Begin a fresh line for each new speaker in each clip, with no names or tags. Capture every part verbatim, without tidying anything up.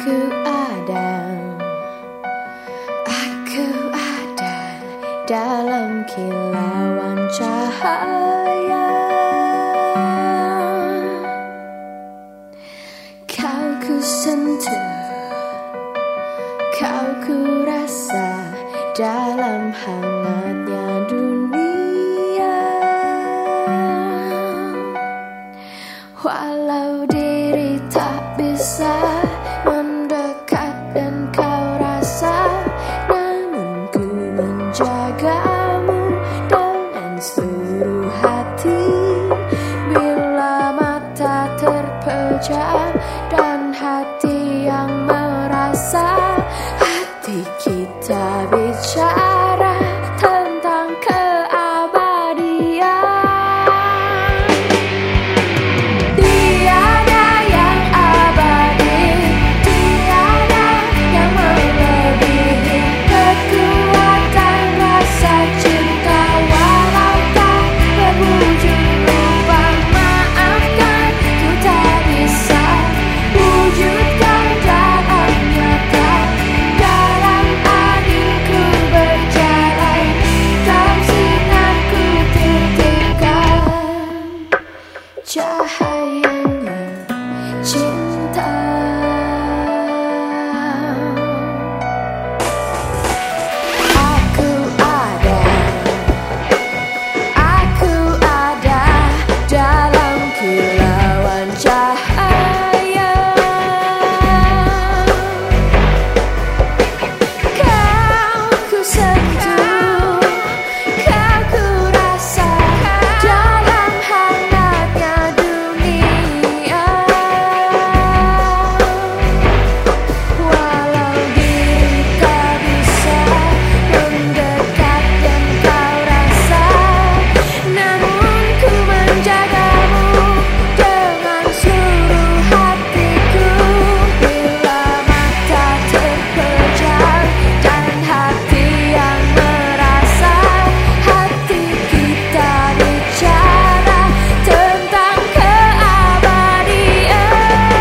Aku ada, aku ada dalam kilauan cahaya. Kau ku sentuh, kau ku rasa dalam hangatnya dunia. Walau diri tak bisa mendekat dan kau rasa, namun ku menjagamu dengan seluruh hati. Bila mata terpejam dan hati yang merasa, hati kita bicara tentang keabadian. Tiada yang abadi, tiada yang melebihi kekuatan rasa cinta. Walau tak berwujud rupa, maafkan, ku tak bisa wujudkan dalam nyata. Dalam angin ku berjalan, dalam sinar ku titikkan cahayanya cinta. Aku ada, aku ada dalam kilauan cahaya. Kau ku sentuh, kau ku rasa dalam hangatnya dunia. Walau diri tak bisa mendekat dan kau rasa, namun ku menjagamu dengan seluruh hatiku. Bila mata terpejam dan hati yang merasa, hati kita bicara tentang keabadian.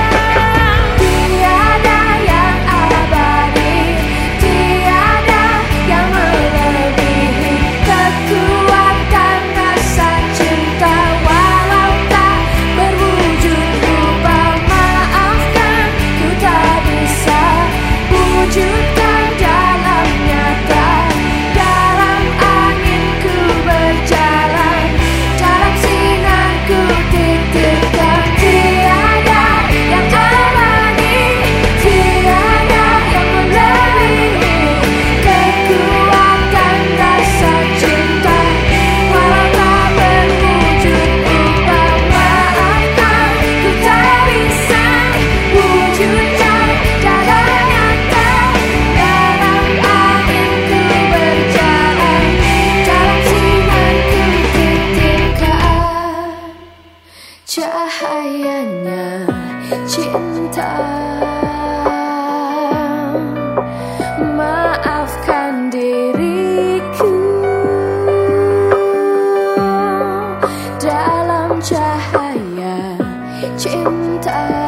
Tiada yang abadi, tiada yang melebihi kekuatan rasa cinta. Walau tak berwujud rupa, maafkan, ku tak bisa wujudkan dalam nyata. Dalam angin ku berjalan, dalam sinar ku titikkan. Tiada yang abadi, tiada yang melebihi kekuatan rasa cinta. Walau tak berwujud rupa, maafkan, ku tak bisa wujudkan dalam nyata. Dalam angin ku berjalan, dalam sinar ku titikkan cahayanya cinta. Maafkan diriku dalam cahaya cinta.